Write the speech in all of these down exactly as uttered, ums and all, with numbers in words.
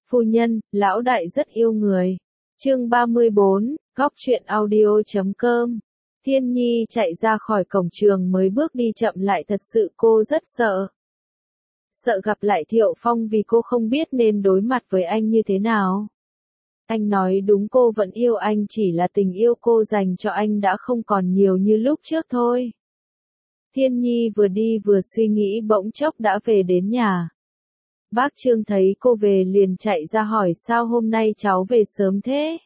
Phu nhân, lão đại rất yêu người. Chương ba mươi bốn, góc truyện audio chấm com. Thiên Nhi chạy ra khỏi cổng trường mới bước đi chậm lại, thật sự cô rất sợ. Sợ gặp lại Thiệu Phong vì cô không biết nên đối mặt với anh như thế nào. Anh nói đúng, cô vẫn yêu anh, chỉ là tình yêu cô dành cho anh đã không còn nhiều như lúc trước thôi. Thiên Nhi vừa đi vừa suy nghĩ, bỗng chốc đã về đến nhà. Bác Trương thấy cô về liền chạy ra hỏi sao hôm nay cháu về sớm thế.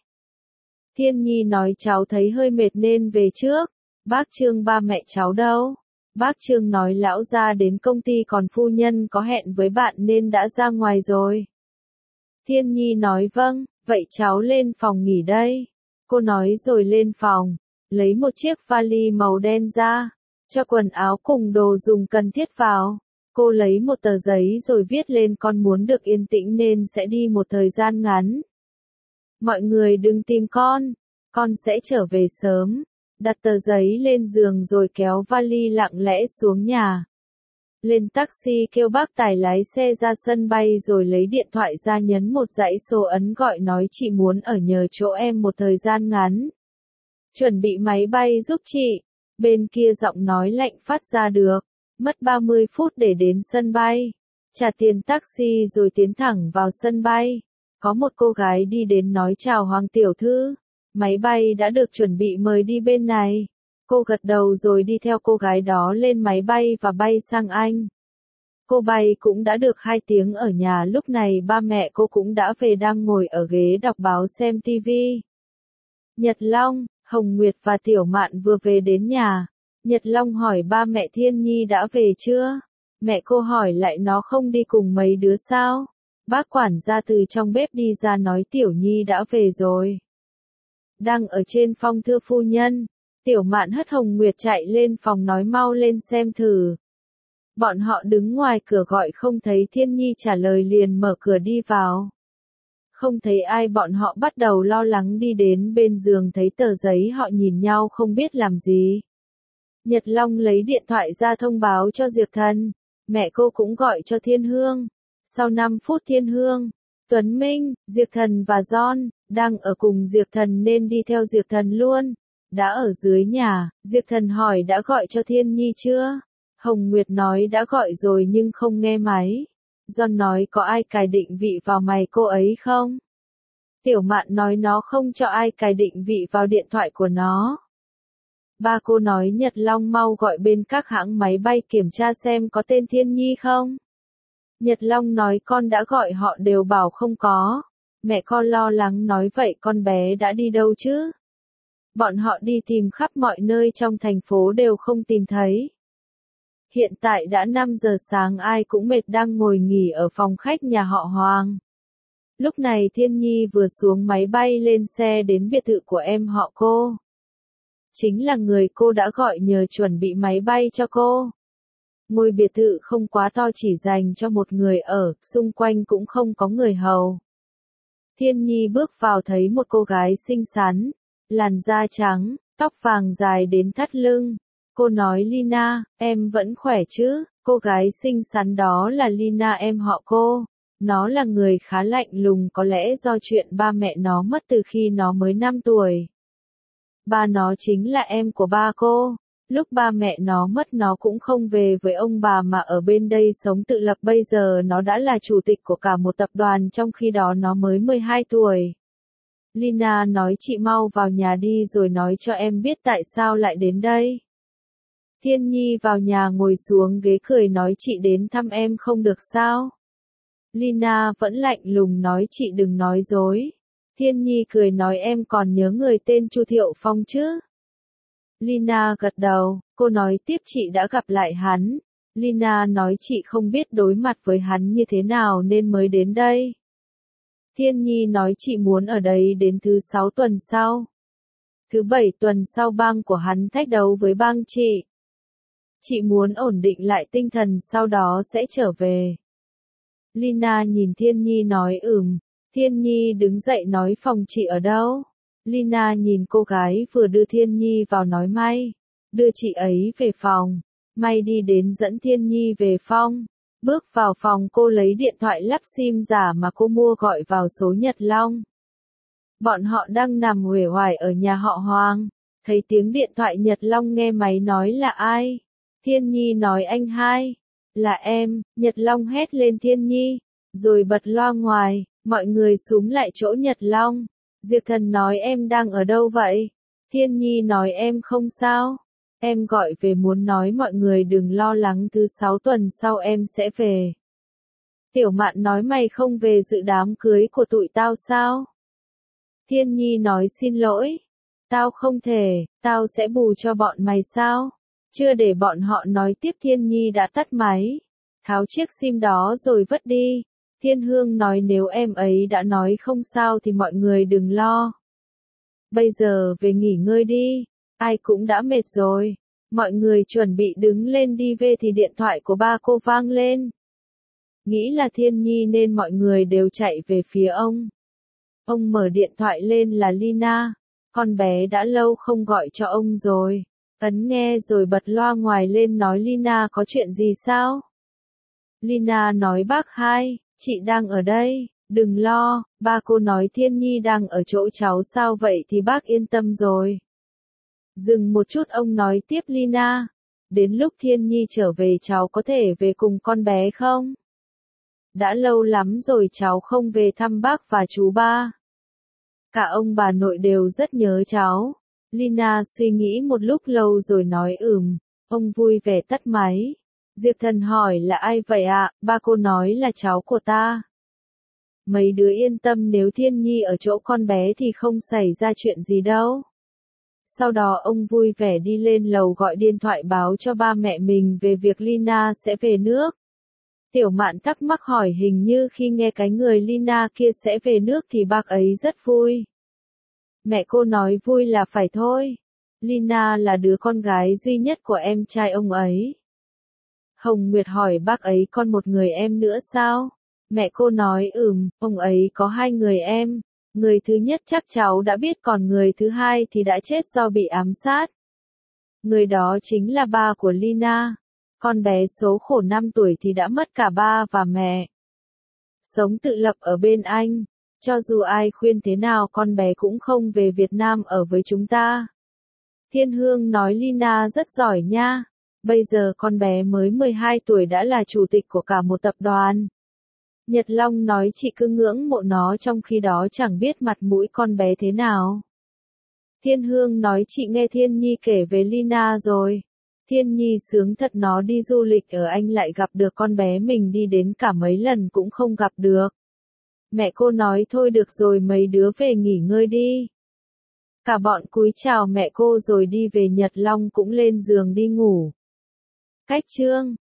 Thiên Nhi nói cháu thấy hơi mệt nên về trước. Bác Trương, ba mẹ cháu đâu? Bác Trương nói lão gia đến công ty, còn phu nhân có hẹn với bạn nên đã ra ngoài rồi. Thiên Nhi nói vâng, vậy cháu lên phòng nghỉ đây. Cô nói rồi lên phòng, lấy một chiếc vali màu đen ra, cho quần áo cùng đồ dùng cần thiết vào. Cô lấy một tờ giấy rồi viết lên con muốn được yên tĩnh nên sẽ đi một thời gian ngắn. Mọi người đừng tìm con, con sẽ trở về sớm. Đặt tờ giấy lên giường rồi kéo vali lặng lẽ xuống nhà. Lên taxi kêu bác tài lái xe ra sân bay rồi lấy điện thoại ra nhấn một dãy số ấn gọi, nói chị muốn ở nhờ chỗ em một thời gian ngắn. Chuẩn bị máy bay giúp chị. Bên kia giọng nói lạnh phát ra được. Mất ba mươi phút để đến sân bay. Trả tiền taxi rồi tiến thẳng vào sân bay. Có một cô gái đi đến nói chào Hoàng tiểu thư. Máy bay đã được chuẩn bị, mời đi bên này. Cô gật đầu rồi đi theo cô gái đó lên máy bay và bay sang Anh. Cô bay cũng đã được hai tiếng ở nhà, lúc này ba mẹ cô cũng đã về, đang ngồi ở ghế đọc báo xem tivi. Nhật Long, Hồng Nguyệt và Tiểu Mạn vừa về đến nhà. Nhật Long hỏi ba mẹ Thiên Nhi đã về chưa? Mẹ cô hỏi lại nó không đi cùng mấy đứa sao? Bác quản gia từ trong bếp đi ra nói Tiểu Nhi đã về rồi. Đang ở trên phòng thưa phu nhân. Tiểu Mạn hất Hồng Nguyệt chạy lên phòng nói mau lên xem thử. Bọn họ đứng ngoài cửa gọi không thấy Thiên Nhi trả lời liền mở cửa đi vào. Không thấy ai, bọn họ bắt đầu lo lắng đi đến bên giường thấy tờ giấy, họ nhìn nhau không biết làm gì. Nhật Long lấy điện thoại ra thông báo cho Diệp Thần. Mẹ cô cũng gọi cho Thiên Hương. Sau năm phút Thiên Hương, Tuấn Minh, Diệp Thần và John đang ở cùng Diệp Thần nên đi theo Diệp Thần luôn. Đã ở dưới nhà, Diệp Thần hỏi đã gọi cho Thiên Nhi chưa? Hồng Nguyệt nói đã gọi rồi nhưng không nghe máy. John nói có ai cài định vị vào máy cô ấy không? Tiểu Mạn nói nó không cho ai cài định vị vào điện thoại của nó. Ba cô nói Nhật Long mau gọi bên các hãng máy bay kiểm tra xem có tên Thiên Nhi không. Nhật Long nói con đã gọi họ đều bảo không có. Mẹ con lo lắng nói vậy con bé đã đi đâu chứ? Bọn họ đi tìm khắp mọi nơi trong thành phố đều không tìm thấy. Hiện tại đã năm giờ sáng, ai cũng mệt đang ngồi nghỉ ở phòng khách nhà họ Hoàng. Lúc này Thiên Nhi vừa xuống máy bay lên xe đến biệt thự của em họ cô. Chính là người cô đã gọi nhờ chuẩn bị máy bay cho cô. Ngôi biệt thự không quá to, chỉ dành cho một người ở, xung quanh cũng không có người hầu. Thiên Nhi bước vào thấy một cô gái xinh xắn, làn da trắng, tóc vàng dài đến thắt lưng. Cô nói Lina, em vẫn khỏe chứ? Cô gái xinh xắn đó là Lina, em họ cô. Nó là người khá lạnh lùng, có lẽ do chuyện ba mẹ nó mất từ khi nó mới năm tuổi. Ba nó chính là em của ba cô. Lúc ba mẹ nó mất nó cũng không về với ông bà mà ở bên đây sống tự lập, bây giờ nó đã là chủ tịch của cả một tập đoàn, trong khi đó nó mới mười hai tuổi. Lina nói chị mau vào nhà đi rồi nói cho em biết tại sao lại đến đây. Thiên Nhi vào nhà ngồi xuống ghế cười nói chị đến thăm em không được sao? Lina vẫn lạnh lùng nói chị đừng nói dối. Thiên Nhi cười nói em còn nhớ người tên Chu Thiệu Phong chứ? Lina gật đầu, cô nói tiếp chị đã gặp lại hắn. Lina nói chị không biết đối mặt với hắn như thế nào nên mới đến đây. Thiên Nhi nói chị muốn ở đây đến thứ sáu tuần sau. Thứ bảy tuần sau bang của hắn thách đấu với bang chị. Chị muốn ổn định lại tinh thần sau đó sẽ trở về. Lina nhìn Thiên Nhi nói ừm. Thiên Nhi đứng dậy nói phòng chị ở đâu? Lina nhìn cô gái vừa đưa Thiên Nhi vào nói May, đưa chị ấy về phòng. May đi đến dẫn Thiên Nhi về phòng. Bước vào phòng cô lấy điện thoại lắp sim giả mà cô mua gọi vào số Nhật Long. Bọn họ đang nằm uể oải ở nhà họ Hoàng. Thấy tiếng điện thoại Nhật Long nghe máy nói là ai? Thiên Nhi nói anh hai. Là em, Nhật Long hét lên Thiên Nhi. Rồi bật loa ngoài, mọi người xúm lại chỗ Nhật Long. Diệp Thần nói em đang ở đâu vậy? Thiên Nhi nói em không sao. Em gọi về muốn nói mọi người đừng lo lắng thứ sáu tuần sau em sẽ về. Tiểu Mạn nói mày không về dự đám cưới của tụi tao sao? Thiên Nhi nói xin lỗi. Tao không thể, tao sẽ bù cho bọn mày sao? Chưa để bọn họ nói tiếp Thiên Nhi đã tắt máy. Tháo chiếc sim đó rồi vứt đi. Thiên Hương nói nếu em ấy đã nói không sao thì mọi người đừng lo. Bây giờ về nghỉ ngơi đi. Ai cũng đã mệt rồi. Mọi người chuẩn bị đứng lên đi về thì điện thoại của ba cô vang lên. Nghĩ là Thiên Nhi nên mọi người đều chạy về phía ông. Ông mở điện thoại lên là Lina. Con bé đã lâu không gọi cho ông rồi. Ấn nghe rồi bật loa ngoài lên nói Lina có chuyện gì sao? Lina nói bác hai, chị đang ở đây, đừng lo. Ba cô nói Thiên Nhi đang ở chỗ cháu sao vậy thì bác yên tâm rồi. Dừng một chút ông nói tiếp Lina. Đến lúc Thiên Nhi trở về cháu có thể về cùng con bé không? Đã lâu lắm rồi cháu không về thăm bác và chú ba. Cả ông bà nội đều rất nhớ cháu. Lina suy nghĩ một lúc lâu rồi nói ừm. Ông vui vẻ tắt máy. Diệp Thần hỏi là ai vậy ạ? À? Ba cô nói là cháu của ta. Mấy đứa yên tâm nếu Thiên Nhi ở chỗ con bé thì không xảy ra chuyện gì đâu. Sau đó ông vui vẻ đi lên lầu gọi điện thoại báo cho ba mẹ mình về việc Lina sẽ về nước. Tiểu Mạn thắc mắc hỏi hình như khi nghe cái người Lina kia sẽ về nước thì bác ấy rất vui. Mẹ cô nói vui là phải thôi. Lina là đứa con gái duy nhất của em trai ông ấy. Hồng Nguyệt hỏi bác ấy còn một người em nữa sao? Mẹ cô nói ừm, ông ấy có hai người em. Người thứ nhất chắc cháu đã biết còn người thứ hai thì đã chết do bị ám sát. Người đó chính là ba của Lina. Con bé số khổ năm tuổi thì đã mất cả ba và mẹ. Sống tự lập ở bên Anh. Cho dù ai khuyên thế nào con bé cũng không về Việt Nam ở với chúng ta. Thiên Hương nói Lina rất giỏi nha. Bây giờ con bé mới mười hai tuổi đã là chủ tịch của cả một tập đoàn. Nhật Long nói chị cứ ngưỡng mộ nó trong khi đó chẳng biết mặt mũi con bé thế nào. Thiên Hương nói chị nghe Thiên Nhi kể về Lina rồi. Thiên Nhi sướng thật nó đi du lịch ở Anh lại gặp được con bé mình đi đến cả mấy lần cũng không gặp được. Mẹ cô nói thôi được rồi mấy đứa về nghỉ ngơi đi. Cả bọn cúi chào mẹ cô rồi đi về Nhật Long cũng lên giường đi ngủ. Cách chương